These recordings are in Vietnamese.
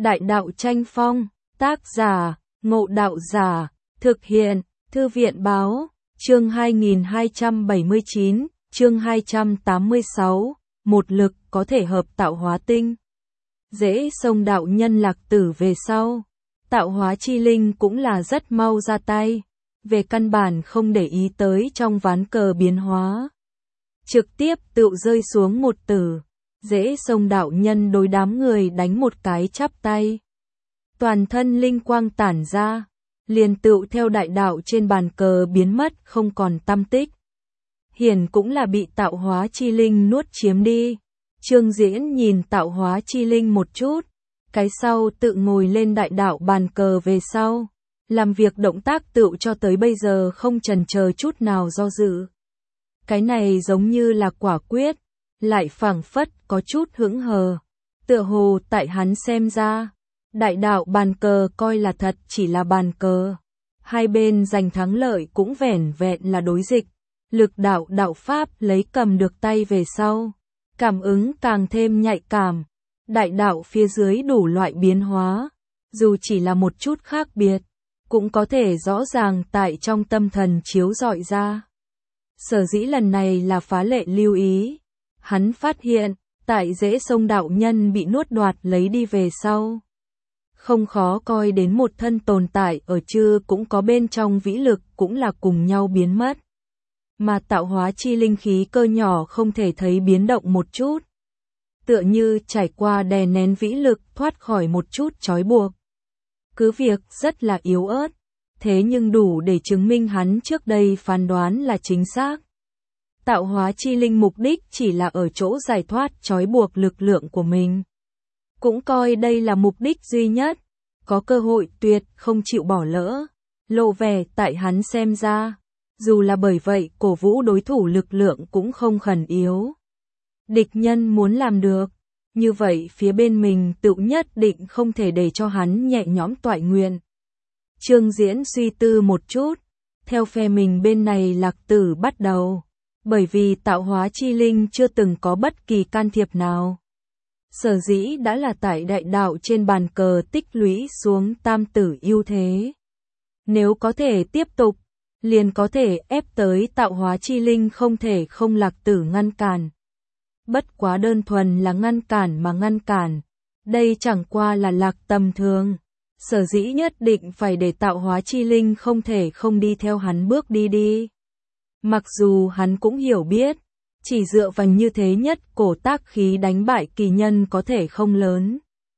Đại đạo tranh phong, tác giả, Ngộ Đạo Giả, thực hiện, Thư viện báo, chương 2279, chương 286, một lực có thể hợp tạo hóa tinh. Dễ xông đạo nhân Lạc Tử về sau, tạo hóa chi linh cũng là rất mau ra tay, về căn bản không để ý tới trong ván cờ biến hóa. Trực tiếp tự rơi xuống một tử, dễ xông đạo nhân đối đám người đánh một cái chắp tay. Toàn thân linh quang tản ra, liền tựu theo đại đạo trên bàn cờ biến mất không còn tăm tích. Hiển cũng là bị tạo hóa chi linh nuốt chiếm đi. Trương Diễn nhìn tạo hóa chi linh một chút, cái sau tự ngồi lên đại đạo bàn cờ về sau, làm việc động tác tựu cho tới bây giờ không chần chờ chút nào do dự. Cái này giống như là quả quyết, lại phảng phất có chút hững hờ, tựa hồ tại hắn xem ra, đại đạo bàn cờ coi là thật chỉ là bàn cờ, hai bên giành thắng lợi cũng vẻn vẹn là đối dịch, lực đạo đạo pháp lấy cầm được tay về sau, cảm ứng càng thêm nhạy cảm, đại đạo phía dưới đủ loại biến hóa, dù chỉ là một chút khác biệt, cũng có thể rõ ràng tại trong tâm thần chiếu rọi ra. Sở dĩ lần này là phá lệ lưu ý, hắn phát hiện, tại dễ xông đạo nhân bị nuốt đoạt lấy đi về sau. Không khó coi đến một thân tồn tại ở chư cũng có bên trong vĩ lực cũng là cùng nhau biến mất. Mà tạo hóa chi linh khí cơ nhỏ không thể thấy biến động một chút. Tựa như trải qua đè nén vĩ lực thoát khỏi một chút trói buộc. Cứ việc rất là yếu ớt, thế nhưng đủ để chứng minh hắn trước đây phán đoán là chính xác. Tạo hóa chi linh mục đích chỉ là ở chỗ giải thoát trói buộc lực lượng của mình. Cũng coi đây là mục đích duy nhất, có cơ hội tuyệt không chịu bỏ lỡ, lộ vẻ tại hắn xem ra, dù là bởi vậy cổ vũ đối thủ lực lượng cũng không khẩn yếu. Địch nhân muốn làm được, như vậy phía bên mình tự nhất định không thể để cho hắn nhẹ nhõm toại nguyện. Trương Diễn suy tư một chút, theo phe mình bên này Lạc Tử bắt đầu, bởi vì tạo hóa chi linh chưa từng có bất kỳ can thiệp nào. Sở dĩ đã là tại đại đạo trên bàn cờ tích lũy xuống tam tử ưu thế. Nếu có thể tiếp tục, liền có thể ép tới tạo hóa chi linh không thể không Lạc Tử ngăn cản. Bất quá đơn thuần là ngăn cản mà ngăn cản, đây chẳng qua là lạc tầm thường. Sở dĩ nhất định phải để tạo hóa chi linh không thể không đi theo hắn bước đi. Mặc dù hắn cũng hiểu biết, chỉ dựa vào như thế nhất cổ tác khí đánh bại kỳ nhân có thể không lớn.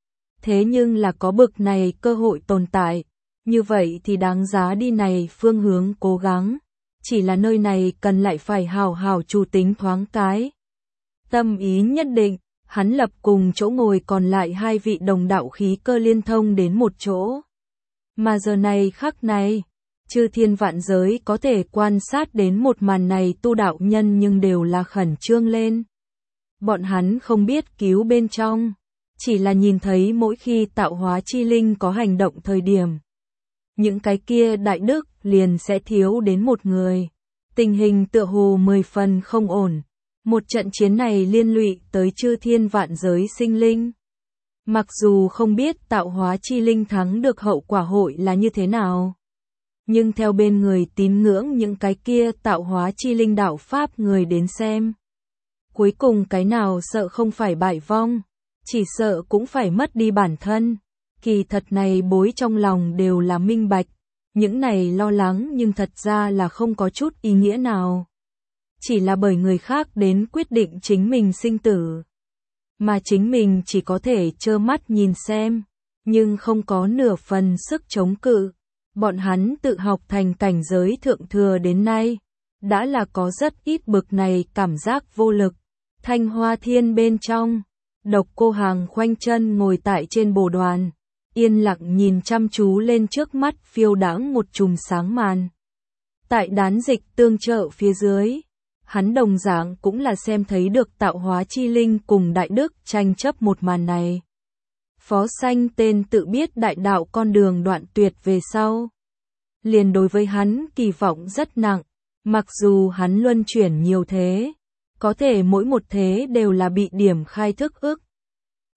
Thế nhưng là có bực này cơ hội tồn tại, như vậy thì đáng giá đi này phương hướng cố gắng. Chỉ là nơi này cần lại phải hào hào chủ tính thoáng cái. Tâm ý nhất định, hắn lập cùng chỗ ngồi còn lại hai vị đồng đạo khí cơ liên thông đến một chỗ. Mà giờ này khắc này, chư thiên vạn giới có thể quan sát đến một màn này tu đạo nhân nhưng đều là khẩn trương lên. Bọn hắn không biết cứu bên trong, chỉ là nhìn thấy mỗi khi tạo hóa chi linh có hành động thời điểm. Những cái kia đại đức liền sẽ thiếu đến một người. Tình hình tựa hồ 10 phần không ổn. Một trận chiến này liên lụy tới chư thiên vạn giới sinh linh. Mặc dù không biết tạo hóa chi linh thắng được hậu quả hội là như thế nào. Nhưng theo bên người tín ngưỡng những cái kia tạo hóa chi linh đạo pháp người đến xem. Cuối cùng cái nào sợ không phải bại vong, chỉ sợ cũng phải mất đi bản thân. Kỳ thật này bối trong lòng đều là minh bạch. Những này lo lắng nhưng thật ra là không có chút ý nghĩa nào. Chỉ là bởi người khác đến quyết định chính mình sinh tử. Mà chính mình chỉ có thể trơ mắt nhìn xem, nhưng không có nửa phần sức chống cự. Bọn hắn tự học thành cảnh giới thượng thừa đến nay, đã là có rất ít bực này cảm giác vô lực. Thanh Hoa Thiên bên trong, Độc Cô Hàng khoanh chân ngồi tại trên bồ đoàn, yên lặng nhìn chăm chú lên trước mắt phiêu đãng một chùm sáng màn. Tại đán dịch tương trợ phía dưới, hắn đồng dạng cũng là xem thấy được tạo hóa chi linh cùng đại đức tranh chấp một màn này. Phó Sanh tên tự biết đại đạo con đường đoạn tuyệt về sau. Liền đối với hắn kỳ vọng rất nặng, mặc dù hắn luân chuyển nhiều thế, có thể mỗi một thế đều là bị điểm khai thức ức.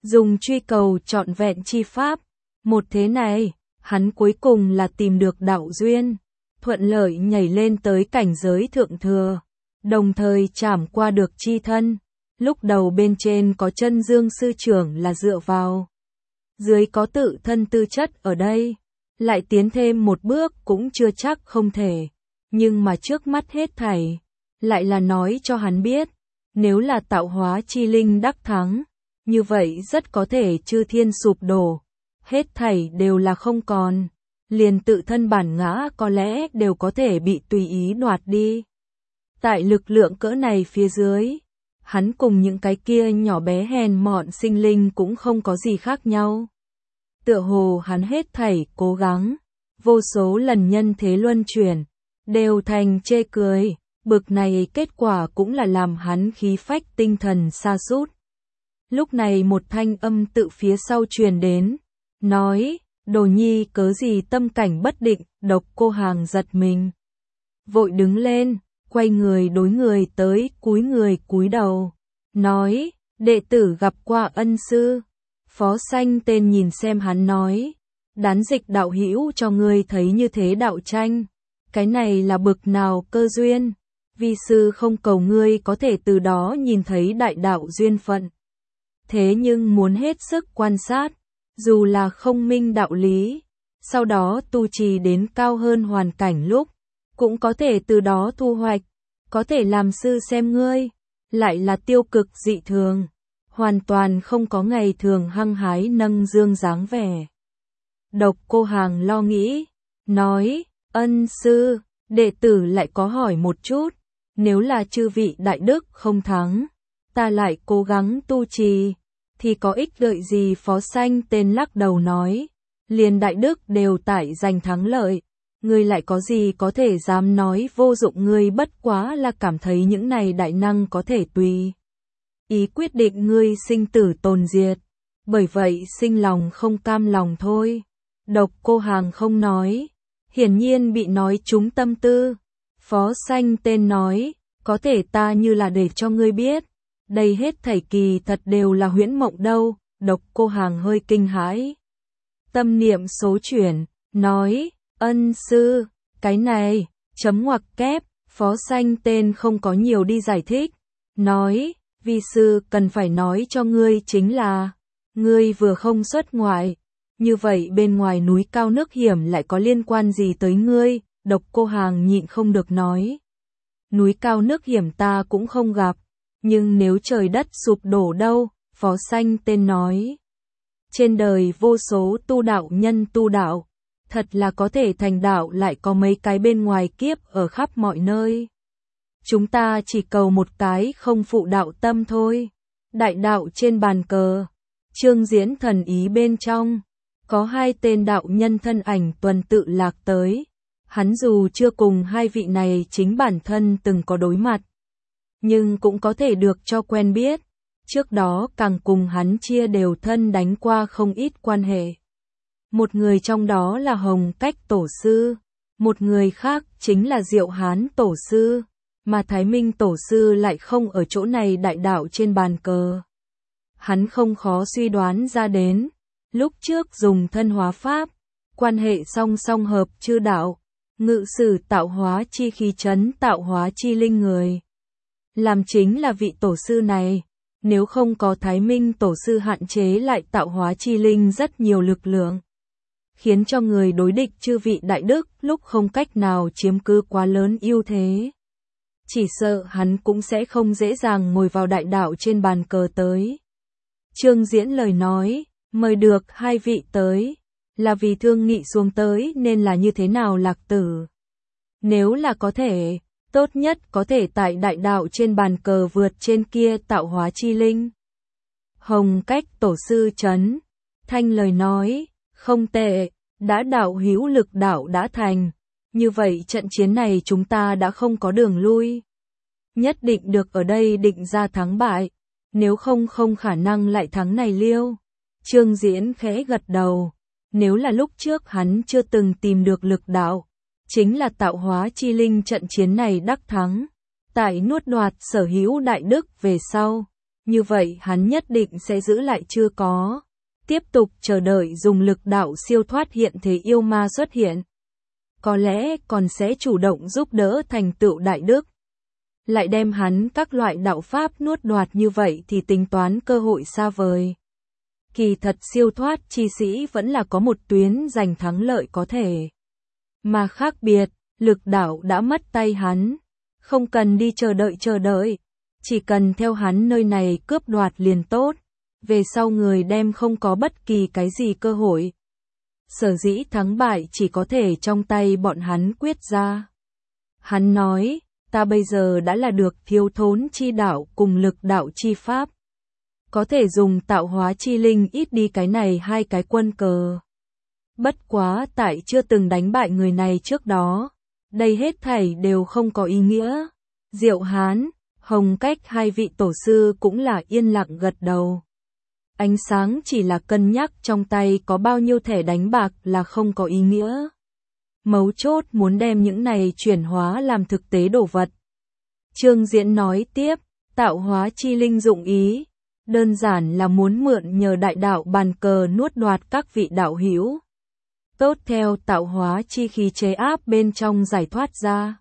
dùng truy cầu trọn vẹn chi pháp. Một thế này, hắn cuối cùng là tìm được đạo duyên, thuận lợi nhảy lên tới cảnh giới thượng thừa, đồng thời trảm qua được chi thân. Lúc đầu bên trên có chân dương sư trưởng là dựa vào, dưới có tự thân tư chất ở đây, lại tiến thêm một bước cũng chưa chắc không thể. Nhưng mà trước mắt hết thảy, lại là nói cho hắn biết, nếu là tạo hóa chi linh đắc thắng, như vậy rất có thể chư thiên sụp đổ, hết thảy đều là không còn, liền tự thân bản ngã có lẽ đều có thể bị tùy ý đoạt đi. Tại lực lượng cỡ này phía dưới, hắn cùng những cái kia nhỏ bé hèn mọn sinh linh cũng không có gì khác nhau. Tựa hồ hắn hết thảy cố gắng, vô số lần nhân thế luân chuyển, đều thành chê cười, bực này kết quả cũng là làm hắn khí phách tinh thần sa sút. Lúc này một thanh âm tự phía sau truyền đến, nói, Đồ Nhi cớ gì tâm cảnh bất định. Độc Cô Hàng giật mình, vội đứng lên, quay người đối người tới, người cúi đầu, nói, đệ tử gặp qua ân sư. Phó Sanh Tên nhìn xem hắn nói, đán dịch đạo hữu cho ngươi thấy như thế đạo tranh, cái này là bực nào cơ duyên, vi sư không cầu ngươi có thể từ đó nhìn thấy đại đạo duyên phận. Thế nhưng muốn hết sức quan sát, dù là không minh đạo lý, sau đó tu trì đến cao hơn hoàn cảnh lúc, cũng có thể từ đó thu hoạch, có thể làm sư xem ngươi, lại là tiêu cực dị thường, hoàn toàn không có ngày thường hăng hái nâng dương dáng vẻ. Độc Cô Hàng lo nghĩ, nói, ân sư, đệ tử lại có hỏi một chút, nếu là chư vị đại đức không thắng, ta lại cố gắng tu trì, thì có ích lợi gì? Phó Sanh Tên lắc đầu nói, liền đại đức đều tại giành thắng lợi, ngươi lại có gì có thể dám nói vô dụng, ngươi bất quá là cảm thấy những này đại năng có thể tùy ý quyết định ngươi sinh tử tồn diệt, bởi vậy sinh lòng không cam lòng thôi. Độc Cô Hàng không nói, hiển nhiên bị nói trúng tâm tư. Phó Sanh Tên nói, có thể ta như là để cho ngươi biết, đây hết thảy kỳ thật đều là huyễn mộng đâu. Độc Cô Hàng hơi kinh hãi, tâm niệm số chuyển, nói, ân sư, cái này, chấm ngoặc kép. Phó Sanh Tên không có nhiều đi giải thích, nói, vi sư cần phải nói cho ngươi chính là, ngươi vừa không xuất ngoại, như vậy bên ngoài núi cao nước hiểm lại có liên quan gì tới ngươi? Độc Cô Hàng nhịn không được nói, núi cao nước hiểm ta cũng không gặp, nhưng nếu trời đất sụp đổ đâu? Phó Sanh Tên nói, trên đời vô số tu đạo nhân tu đạo, thật là có thể thành đạo lại có mấy cái bên ngoài kiếp ở khắp mọi nơi. Chúng ta chỉ cầu một cái không phụ đạo tâm thôi. Đại đạo trên bàn cờ, Trương Diễn thần ý bên trong, có hai tên đạo nhân thân ảnh tuần tự lạc tới. Hắn dù chưa cùng hai vị này chính bản thân từng có đối mặt, nhưng cũng có thể được cho quen biết. Trước đó càng cùng hắn chia đều thân đánh qua không ít quan hệ. Một người trong đó là Hồng Cách Tổ Sư, một người khác chính là Diệu Hán Tổ Sư, mà Thái Minh Tổ Sư lại không ở chỗ này đại đạo trên bàn cờ. Hắn không khó suy đoán ra đến, lúc trước dùng thân hóa pháp, quan hệ song song hợp chư đạo, ngự sử tạo hóa chi khí chấn tạo hóa chi linh người. Làm chính là vị tổ sư này, nếu không có Thái Minh Tổ Sư hạn chế lại tạo hóa chi linh rất nhiều lực lượng, khiến cho người đối địch chư vị đại đức lúc không cách nào chiếm cứ quá lớn ưu thế. Chỉ sợ hắn cũng sẽ không dễ dàng ngồi vào đại đạo trên bàn cờ tới. Trương Diễn lời nói, mời được hai vị tới, là vì thương nghị xuống tới nên là như thế nào Lạc Tử? Nếu là có thể, tốt nhất có thể tại đại đạo trên bàn cờ vượt trên kia tạo hóa chi linh. Hồng Cách Tổ Sư chấn thanh lời nói, không tệ, đã đạo hữu lực đạo đã thành, như vậy trận chiến này chúng ta đã không có đường lui. Nhất định được ở đây định ra thắng bại, nếu không không khả năng lại thắng này liêu. Trương Diễn khẽ gật đầu, nếu là lúc trước hắn chưa từng tìm được lực đạo, chính là tạo hóa chi linh trận chiến này đắc thắng, tại nuốt đoạt sở hữu đại đức về sau, như vậy hắn nhất định sẽ giữ lại chưa có. Tiếp tục chờ đợi dùng lực đạo siêu thoát hiện thế yêu ma xuất hiện. Có lẽ còn sẽ chủ động giúp đỡ thành tựu đại đức. Lại đem hắn các loại đạo pháp nuốt đoạt như vậy thì tính toán cơ hội xa vời. Kỳ thật siêu thoát chi sĩ vẫn là có một tuyến giành thắng lợi có thể. Mà khác biệt, lực đạo đã mất tay hắn. Không cần đi chờ đợi. Chỉ cần theo hắn nơi này cướp đoạt liền tốt. Về sau người đem không có bất kỳ cái gì cơ hội. Sở dĩ thắng bại chỉ có thể trong tay bọn hắn quyết ra. Hắn nói, ta bây giờ đã là được thiếu thốn chi đạo cùng lực đạo chi pháp. Có thể dùng tạo hóa chi linh ít đi cái này hai cái quân cờ. Bất quá tại chưa từng đánh bại người này trước đó. Đây hết thảy đều không có ý nghĩa. Diệu Hán, Hồng Cách hai vị tổ sư cũng là yên lặng gật đầu. Ánh sáng chỉ là cân nhắc trong tay có bao nhiêu thẻ đánh bạc là không có ý nghĩa. Mấu chốt muốn đem những này chuyển hóa làm thực tế đồ vật. Trương Diễn nói tiếp, tạo hóa chi linh dụng ý, đơn giản là muốn mượn nhờ đại đạo bàn cờ nuốt đoạt các vị đạo hữu. Tốt theo tạo hóa chi khí chế áp bên trong giải thoát ra.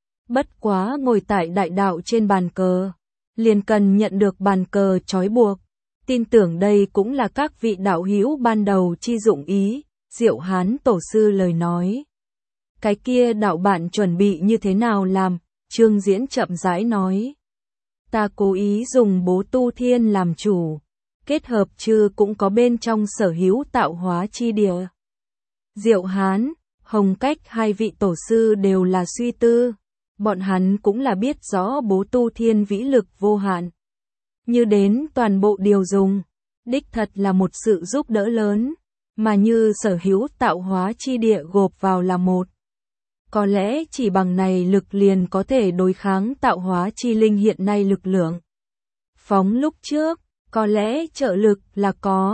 Bất quá ngồi tại đại đạo trên bàn cờ, liền cần nhận được bàn cờ trói buộc. Tin tưởng đây cũng là các vị đạo hữu ban đầu chi dụng ý, Diệu Hán tổ sư lời nói. Cái kia đạo bạn chuẩn bị như thế nào làm, Trương Diễn chậm rãi nói. Ta cố ý dùng bố tu thiên làm chủ, kết hợp chư cũng có bên trong sở hữu tạo hóa chi địa. Diệu Hán, Hồng Cách hai vị tổ sư đều là suy tư, bọn hắn cũng là biết rõ bố tu thiên vĩ lực vô hạn. Như đến toàn bộ điều dùng, đích thật là một sự giúp đỡ lớn, mà như sở hữu tạo hóa chi địa gộp vào là một. Có lẽ chỉ bằng này lực liền có thể đối kháng tạo hóa chi linh hiện nay lực lượng. Phóng lúc trước, có lẽ trợ lực là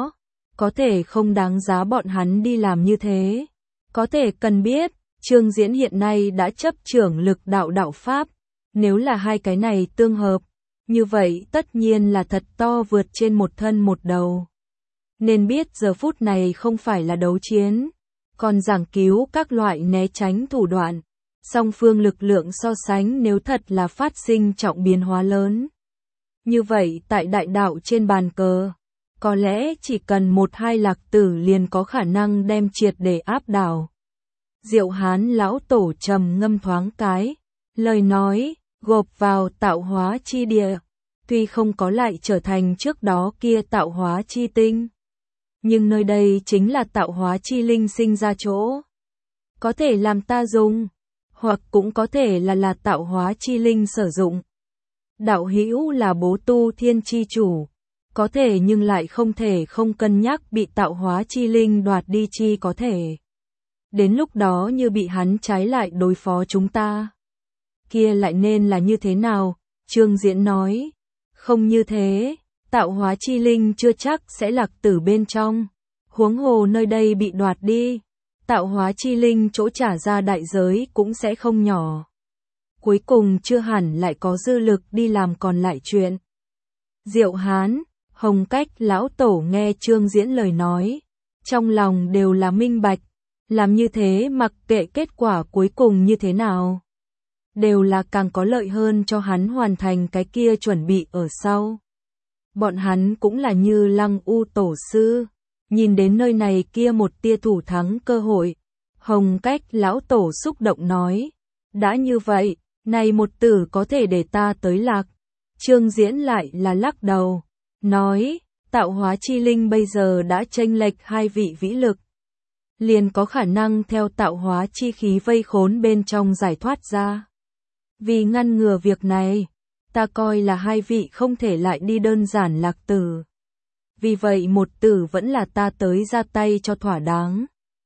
có thể không đáng giá bọn hắn đi làm như thế. Có thể cần biết, Trương Diễn hiện nay đã chấp trưởng lực đạo pháp, nếu là hai cái này tương hợp, như vậy tất nhiên là thật to vượt trên một thân một đầu. Nên biết giờ phút này không phải là đấu chiến, còn giảng cứu các loại né tránh thủ đoạn, song phương lực lượng so sánh nếu thật là phát sinh trọng biến hóa lớn. Như vậy tại đại đạo trên bàn cờ, có lẽ chỉ cần một hai lạc tử liền có khả năng đem triệt để áp đảo. Diệu Hán lão tổ trầm ngâm thoáng cái, lời nói, gộp vào tạo hóa chi địa, tuy không có lại trở thành trước đó kia tạo hóa chi tinh. Nhưng nơi đây chính là tạo hóa chi linh sinh ra chỗ. Có thể làm ta dùng, hoặc cũng có thể là tạo hóa chi linh sử dụng. Đạo hữu là bố tu thiên chi chủ, có thể nhưng lại không thể không cân nhắc bị tạo hóa chi linh đoạt đi chi có thể. Đến lúc đó như bị hắn trái lại đối phó chúng ta. Kia lại nên là như thế nào? Trương Diễn nói, không như thế, tạo hóa chi linh chưa chắc sẽ lạc tử bên trong. Huống hồ nơi đây bị đoạt đi, tạo hóa chi linh chỗ trả ra đại giới cũng sẽ không nhỏ. Cuối cùng chưa hẳn lại có dư lực đi làm còn lại chuyện. Diệu Hán, Hồng Cách lão tổ nghe Trương Diễn lời nói, trong lòng đều là minh bạch, làm như thế mặc kệ kết quả cuối cùng như thế nào, đều là càng có lợi hơn cho hắn hoàn thành cái kia chuẩn bị ở sau. Bọn hắn cũng là như Lăng U tổ sư, nhìn đến nơi này kia một tia thủ thắng cơ hội, Hồng Cách lão tổ xúc động nói, đã như vậy, này một tử có thể để ta tới lạc. Trương Diễn lại là lắc đầu, nói, tạo hóa chi linh bây giờ đã chênh lệch hai vị vĩ lực, liền có khả năng theo tạo hóa chi khí vây khốn bên trong giải thoát ra. Vì ngăn ngừa việc này, ta coi là hai vị không thể lại đi đơn giản lạc tử. Vì vậy một tử vẫn là ta tới ra tay cho thỏa đáng.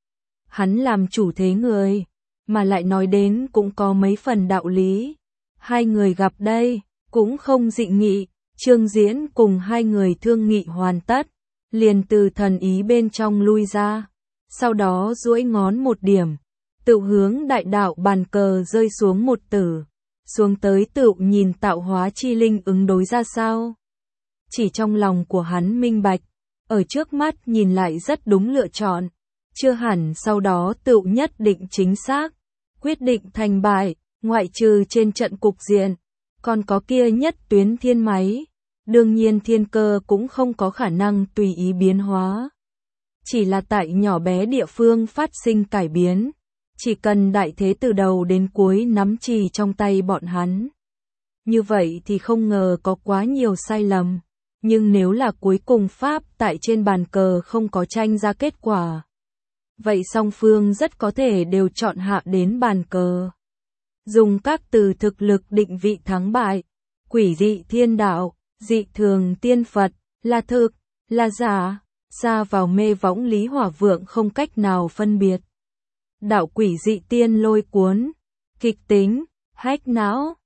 Hắn làm chủ thế người, mà lại nói đến cũng có mấy phần đạo lý. Hai người gặp đây, cũng không dị nghị, Trương Diễn cùng hai người thương nghị hoàn tất, liền từ thần ý bên trong lui ra, sau đó duỗi ngón một điểm, tự hướng đại đạo bàn cờ rơi xuống một tử, xuống tới tự nhìn tạo hóa chi linh ứng đối ra sao. chỉ trong lòng của hắn minh bạch, ở trước mắt nhìn lại rất đúng lựa chọn, chưa hẳn sau đó tựu nhất định chính xác, quyết định thành bại, ngoại trừ trên trận cục diện, còn có kia nhất tuyến thiên máy, đương nhiên thiên cơ cũng không có khả năng tùy ý biến hóa. Chỉ là tại nhỏ bé địa phương phát sinh cải biến, chỉ cần đại thế từ đầu đến cuối nắm chì trong tay bọn hắn. Như vậy thì không ngờ có quá nhiều sai lầm, nhưng nếu là cuối cùng Pháp tại trên bàn cờ không có tranh ra kết quả, vậy song phương rất có thể đều chọn hạ đến bàn cờ. Dùng các từ thực lực định vị thắng bại, quỷ dị thiên đạo, dị thường tiên Phật, là thực, là giả, xa vào mê võng Lý Hỏa Vượng không cách nào phân biệt. Đạo quỷ dị tiên lôi cuốn, kịch tính, hách não,